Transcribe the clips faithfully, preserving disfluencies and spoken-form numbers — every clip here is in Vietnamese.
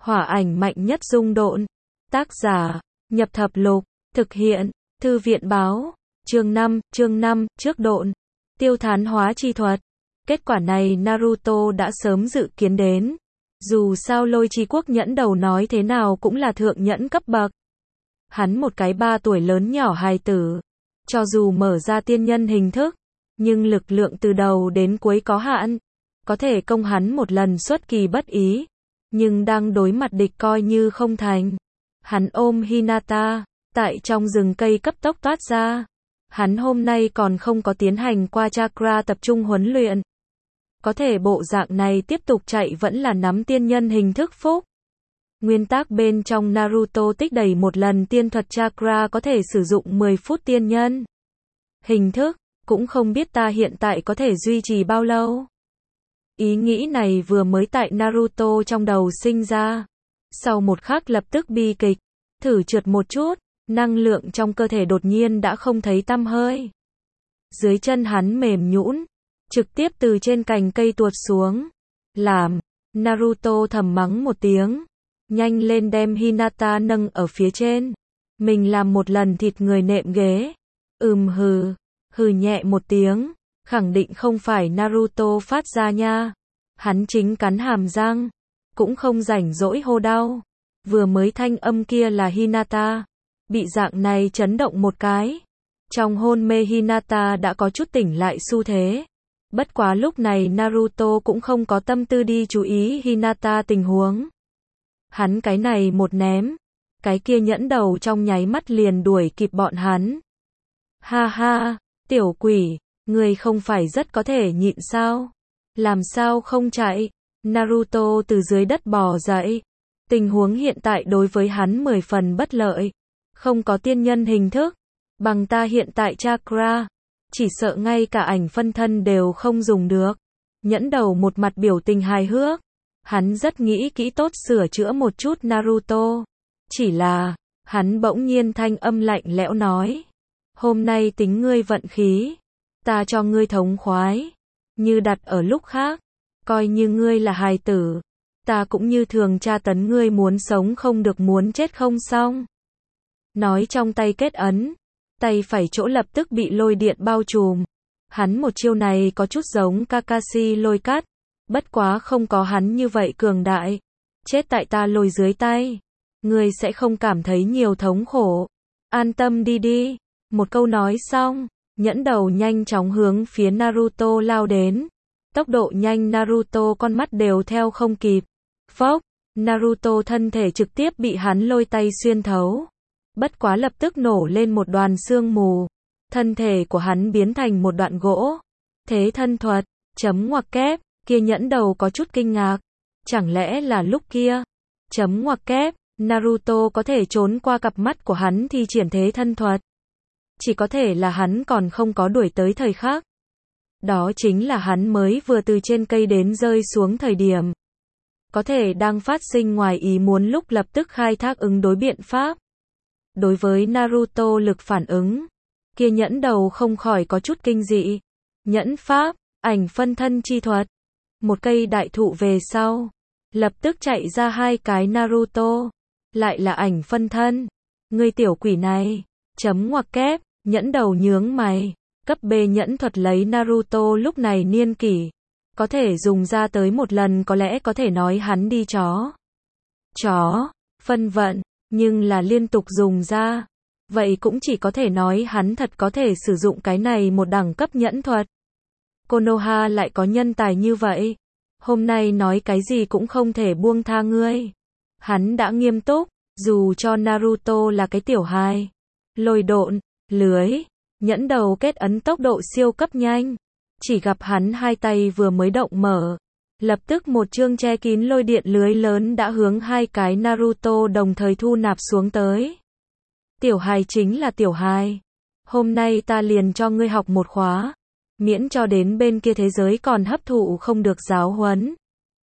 Hỏa ảnh mạnh nhất dung độn. Tác giả, Nhập Thập Lục. Thực hiện, Thư viện báo. Chương năm, chương năm, trước độn. Tiêu thán hóa chi thuật. Kết quả này Naruto đã sớm dự kiến đến. Dù sao Lôi Chi Quốc nhẫn đầu nói thế nào cũng là thượng nhẫn cấp bậc. Hắn một cái ba tuổi lớn nhỏ hài tử. Cho dù mở ra tiên nhân hình thức, nhưng lực lượng từ đầu đến cuối có hạn. Có thể công hắn một lần xuất kỳ bất ý. Nhưng đang đối mặt địch coi như không thành. Hắn ôm Hinata, tại trong rừng cây cấp tốc toát ra. Hắn hôm nay còn không có tiến hành qua chakra tập trung huấn luyện. Có thể bộ dạng này tiếp tục chạy vẫn là nắm tiên nhân hình thức phúc. Nguyên tắc bên trong Naruto tích đầy một lần tiên thuật chakra có thể sử dụng mười phút tiên nhân hình thức, cũng không biết ta hiện tại có thể duy trì bao lâu. Ý nghĩ này vừa mới tại Naruto trong đầu sinh ra. Sau một khắc lập tức bi kịch, thử trượt một chút, năng lượng trong cơ thể đột nhiên đã không thấy tăm hơi. Dưới chân hắn mềm nhũn, trực tiếp từ trên cành cây tuột xuống. Làm, Naruto thầm mắng một tiếng, nhanh lên đem Hinata nâng ở phía trên. Mình làm một lần thịt người nệm ghế. Ừm hừ, hừ nhẹ một tiếng, khẳng định không phải Naruto phát ra nha. Hắn chính cắn hàm răng, cũng không rảnh rỗi hô đau. Vừa mới thanh âm kia là Hinata. Bị dạng này chấn động một cái. Trong hôn mê Hinata đã có chút tỉnh lại xu thế. Bất quá lúc này Naruto cũng không có tâm tư đi chú ý Hinata tình huống. Hắn cái này một ném, cái kia nhẫn đầu trong nháy mắt liền đuổi kịp bọn hắn. Ha ha, tiểu quỷ, người không phải rất có thể nhịn sao? Làm sao không chạy? Naruto từ dưới đất bò dậy. Tình huống hiện tại đối với hắn mười phần bất lợi. Không có tiên nhân hình thức. Bằng ta hiện tại chakra, chỉ sợ ngay cả ảnh phân thân đều không dùng được. Nhẫn đầu một mặt biểu tình hài hước. Hắn rất nghĩ kỹ tốt sửa chữa một chút Naruto. Chỉ là, hắn bỗng nhiên thanh âm lạnh lẽo nói. Hôm nay tính ngươi vận khí. Ta cho ngươi thống khoái. Như đặt ở lúc khác. Coi như ngươi là hài tử. Ta cũng như thường tra tấn ngươi muốn sống không được muốn chết không xong. Nói trong tay kết ấn. Tay phải chỗ lập tức bị lôi điện bao trùm. Hắn một chiêu này có chút giống Kakashi lôi cắt. Bất quá không có hắn như vậy cường đại. Chết tại ta lôi dưới tay. Ngươi sẽ không cảm thấy nhiều thống khổ. An tâm đi đi. Một câu nói xong. Nhẫn đầu nhanh chóng hướng phía Naruto lao đến. Tốc độ nhanh Naruto con mắt đều theo không kịp. Phốc. Naruto thân thể trực tiếp bị hắn lôi tay xuyên thấu. Bất quá lập tức nổ lên một đoàn sương mù. Thân thể của hắn biến thành một đoạn gỗ. Thế thân thuật. Chấm ngoặc kép. Kia nhẫn đầu có chút kinh ngạc. Chẳng lẽ là lúc kia? Chấm ngoặc kép. Naruto có thể trốn qua cặp mắt của hắn thi triển thế thân thuật. Chỉ có thể là hắn còn không có đuổi tới thời khắc. Đó chính là hắn mới vừa từ trên cây đến rơi xuống thời điểm. Có thể đang phát sinh ngoài ý muốn lúc lập tức khai thác ứng đối biện pháp. Đối với Naruto lực phản ứng, kia nhẫn đầu không khỏi có chút kinh dị. Nhẫn pháp, ảnh phân thân chi thuật. Một cây đại thụ về sau, lập tức chạy ra hai cái Naruto. Lại là ảnh phân thân. Ngươi tiểu quỷ này, chấm ngoặc kép, nhẫn đầu nhướng mày. Cấp B nhẫn thuật lấy Naruto lúc này niên kỷ. Có thể dùng ra tới một lần có lẽ có thể nói hắn đi chó. Chó, phân vận, nhưng là liên tục dùng ra. Vậy cũng chỉ có thể nói hắn thật có thể sử dụng cái này một đẳng cấp nhẫn thuật. Konoha lại có nhân tài như vậy. Hôm nay nói cái gì cũng không thể buông tha ngươi. Hắn đã nghiêm túc, dù cho Naruto là cái tiểu hài. Lôi độn, lưới, nhẫn đầu kết ấn tốc độ siêu cấp nhanh. Chỉ gặp hắn hai tay vừa mới động mở. Lập tức một chương che kín lôi điện lưới lớn đã hướng hai cái Naruto đồng thời thu nạp xuống tới. Tiểu hài chính là tiểu hài. Hôm nay ta liền cho ngươi học một khóa. Miễn cho đến bên kia thế giới còn hấp thụ không được giáo huấn.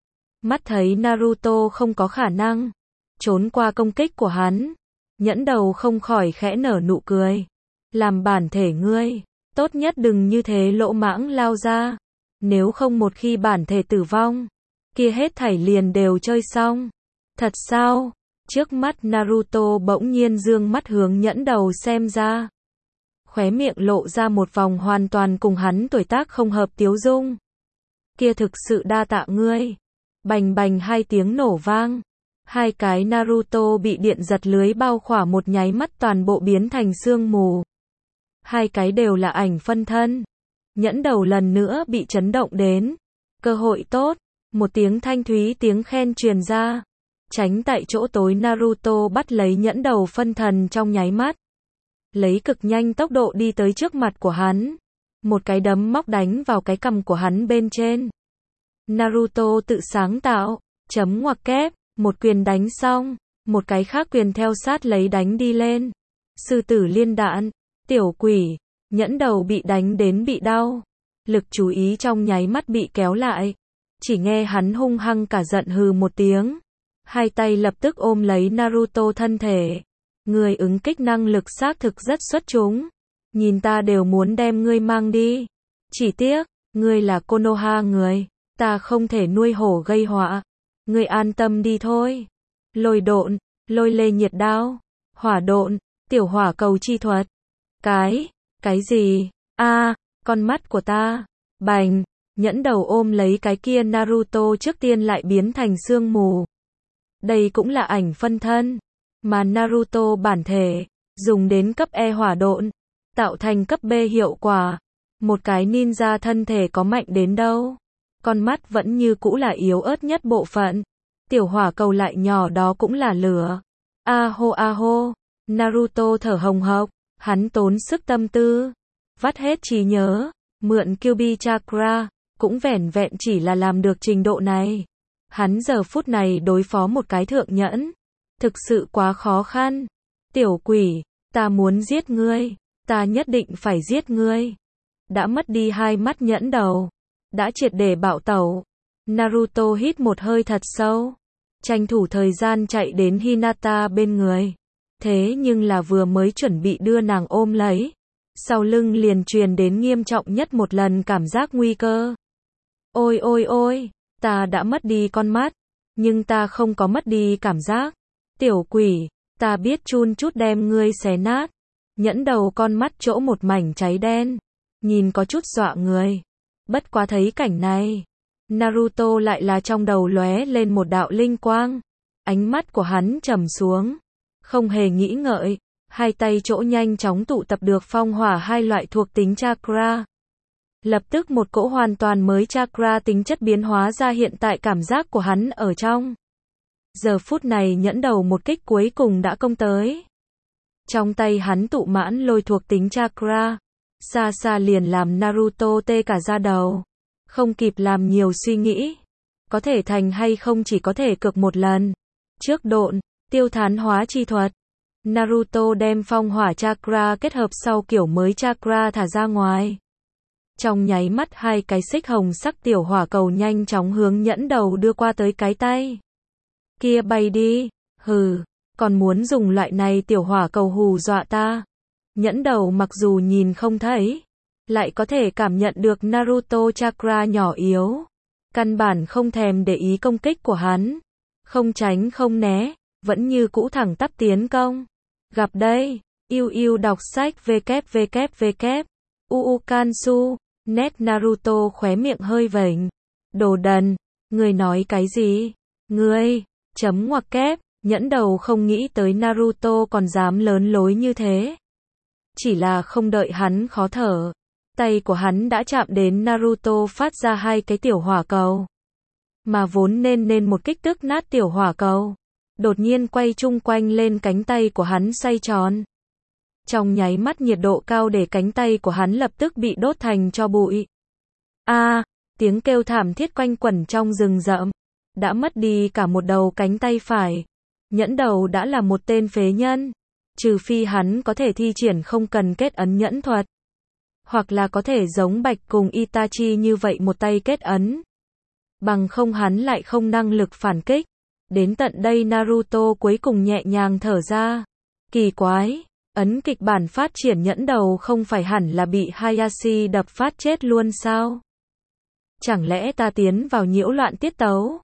Mắt thấy Naruto không có khả năng trốn qua công kích của hắn. Nhẫn đầu không khỏi khẽ nở nụ cười. Làm bản thể ngươi, tốt nhất đừng như thế lỗ mãng lao ra. Nếu không một khi bản thể tử vong, kia hết thảy liền đều chơi xong. Thật sao? Trước mắt Naruto bỗng nhiên dương mắt hướng nhẫn đầu xem ra. Khóe miệng lộ ra một vòng hoàn toàn cùng hắn tuổi tác không hợp tiếu dung. Kia thực sự đa tạ ngươi. Bành bành hai tiếng nổ vang. Hai cái Naruto bị điện giật lưới bao khỏa một nháy mắt toàn bộ biến thành sương mù. Hai cái đều là ảnh phân thân. Nhẫn đầu lần nữa bị chấn động đến. Cơ hội tốt. Một tiếng thanh thúy tiếng khen truyền ra. Tránh tại chỗ tối Naruto bắt lấy nhẫn đầu phân thần trong nháy mắt. Lấy cực nhanh tốc độ đi tới trước mặt của hắn. Một cái đấm móc đánh vào cái cằm của hắn bên trên. Naruto tự sáng tạo, chấm ngoặc kép, một quyền đánh xong, một cái khác quyền theo sát lấy đánh đi lên. Sư tử liên đạn, tiểu quỷ, nhẫn đầu bị đánh đến bị đau. Lực chú ý trong nháy mắt bị kéo lại. Chỉ nghe hắn hung hăng cả giận hừ một tiếng. Hai tay lập tức ôm lấy Naruto thân thể. Người ứng kích năng lực xác thực rất xuất chúng. Nhìn ta đều muốn đem ngươi mang đi. Chỉ tiếc, ngươi là Konoha người. Ta không thể nuôi hổ gây họa. Ngươi an tâm đi thôi. Lôi độn, lôi lê nhiệt đao. Hỏa độn, tiểu hỏa cầu chi thuật. Cái, cái gì? A, con mắt của ta. Bành, nhẫn đầu ôm lấy cái kia Naruto trước tiên lại biến thành sương mù. Đây cũng là ảnh phân thân. Mà Naruto bản thể, dùng đến cấp E hỏa độn, tạo thành cấp B hiệu quả. Một cái ninja thân thể có mạnh đến đâu. Con mắt vẫn như cũ là yếu ớt nhất bộ phận. Tiểu hỏa cầu lại nhỏ đó cũng là lửa. Aho aho, Naruto thở hồng hộc, hắn tốn sức tâm tư, vắt hết trí nhớ, mượn Kyuubi Chakra, cũng vẻn vẹn chỉ là làm được trình độ này. Hắn giờ phút này đối phó một cái thượng nhẫn, thực sự quá khó khăn. Tiểu quỷ, ta muốn giết ngươi, ta nhất định phải giết ngươi. Đã mất đi hai mắt nhẫn đầu, đã triệt để bạo tẩu. Naruto hít một hơi thật sâu, tranh thủ thời gian chạy đến Hinata bên người. Thế nhưng là vừa mới chuẩn bị đưa nàng ôm lấy, sau lưng liền truyền đến nghiêm trọng nhất một lần cảm giác nguy cơ. Ôi ôi ôi, ta đã mất đi con mắt, nhưng ta không có mất đi cảm giác. Tiểu quỷ, ta biết chun chút đem ngươi xé nát. Nhẫn đầu con mắt chỗ một mảnh cháy đen, nhìn có chút dọa người. Bất quá thấy cảnh này, Naruto lại là trong đầu lóe lên một đạo linh quang. Ánh mắt của hắn trầm xuống, không hề nghĩ ngợi, hai tay chỗ nhanh chóng tụ tập được phong hỏa hai loại thuộc tính chakra. Lập tức một cỗ hoàn toàn mới chakra tính chất biến hóa ra hiện tại cảm giác của hắn ở trong. Giờ phút này nhẫn đầu một kích cuối cùng đã công tới. Trong tay hắn tụ mãn lôi thuộc tính chakra, xa xa liền làm Naruto tê cả da đầu. Không kịp làm nhiều suy nghĩ, có thể thành hay không chỉ có thể cực một lần. Trước độn, tiêu thán hóa chi thuật. Naruto đem phong hỏa chakra kết hợp sau kiểu mới chakra thả ra ngoài. Trong nháy mắt hai cái xích hồng sắc tiểu hỏa cầu nhanh chóng hướng nhẫn đầu đưa qua tới cái tay. Kia bay đi, hừ, còn muốn dùng loại này tiểu hỏa cầu hù dọa ta. Nhẫn đầu mặc dù nhìn không thấy, lại có thể cảm nhận được Naruto chakra nhỏ yếu. Căn bản không thèm để ý công kích của hắn. Không tránh không né, vẫn như cũ thẳng tắp tiến công. Gặp đây, yêu yêu đọc sách www. Uu Kansu, nét Naruto khóe miệng hơi vểnh. Đồ đần, ngươi nói cái gì? Ngươi, chấm ngoặc kép, nhẫn đầu không nghĩ tới Naruto còn dám lớn lối như thế. Chỉ là không đợi hắn khó thở, tay của hắn đã chạm đến Naruto phát ra hai cái tiểu hỏa cầu. Mà vốn nên nên một kích tức nát tiểu hỏa cầu, đột nhiên quay chung quanh lên cánh tay của hắn xoay tròn. Trong nháy mắt nhiệt độ cao để cánh tay của hắn lập tức bị đốt thành tro bụi. A, à, tiếng kêu thảm thiết quanh quẩn trong rừng rậm. Đã mất đi cả một đầu cánh tay phải. Nhẫn đầu đã là một tên phế nhân. Trừ phi hắn có thể thi triển không cần kết ấn nhẫn thuật. Hoặc là có thể giống Bạch cùng Itachi như vậy một tay kết ấn. Bằng không hắn lại không năng lực phản kích. Đến tận đây Naruto cuối cùng nhẹ nhàng thở ra. Kỳ quái, ấn kịch bản phát triển nhẫn đầu không phải hẳn là bị Hayashi đập phát chết luôn sao? Chẳng lẽ ta tiến vào nhiễu loạn tiết tấu?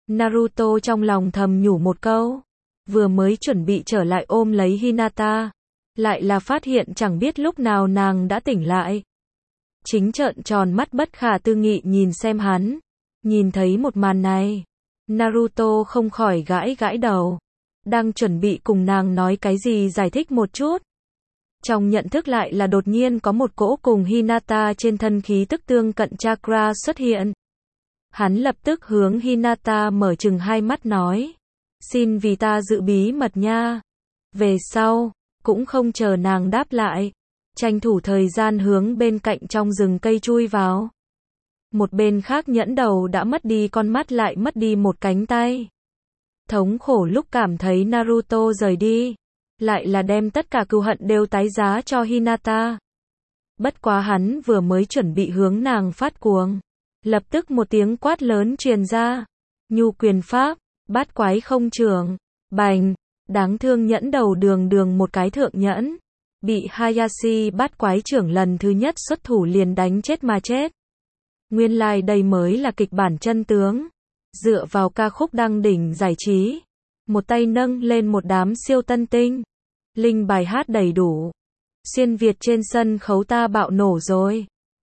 Naruto trong lòng thầm nhủ một câu. Vừa mới chuẩn bị trở lại ôm lấy Hinata. Lại là phát hiện chẳng biết lúc nào nàng đã tỉnh lại. Chính trợn tròn mắt bất khả tư nghị nhìn xem hắn. Nhìn thấy một màn này. Naruto không khỏi gãi gãi đầu. Đang chuẩn bị cùng nàng nói cái gì giải thích một chút. Trong nhận thức lại là đột nhiên có một cỗ cùng Hinata trên thân khí tức tương cận chakra xuất hiện. Hắn lập tức hướng Hinata mở trừng hai mắt nói. Xin vì ta giữ bí mật nha. Về sau, cũng không chờ nàng đáp lại. Tranh thủ thời gian hướng bên cạnh trong rừng cây chui vào. Một bên khác nhẫn đầu đã mất đi con mắt lại mất đi một cánh tay. Thống khổ lúc cảm thấy Naruto rời đi. Lại là đem tất cả cừu hận đều tái giá cho Hinata. Bất quá hắn vừa mới chuẩn bị hướng nàng phát cuồng. Lập tức một tiếng quát lớn truyền ra. Nhu quyền pháp, bát quái không trưởng, bành, đáng thương nhẫn đầu đường đường một cái thượng nhẫn. Bị Hayashi bát quái trưởng lần thứ nhất xuất thủ liền đánh chết mà chết. Nguyên lai like đây mới là kịch bản chân tướng. Dựa vào ca khúc đăng đỉnh giải trí. Một tay nâng lên một đám siêu tân tinh. Linh bài hát đầy đủ. Xuyên Việt trên sân khấu ta bạo nổ rồi.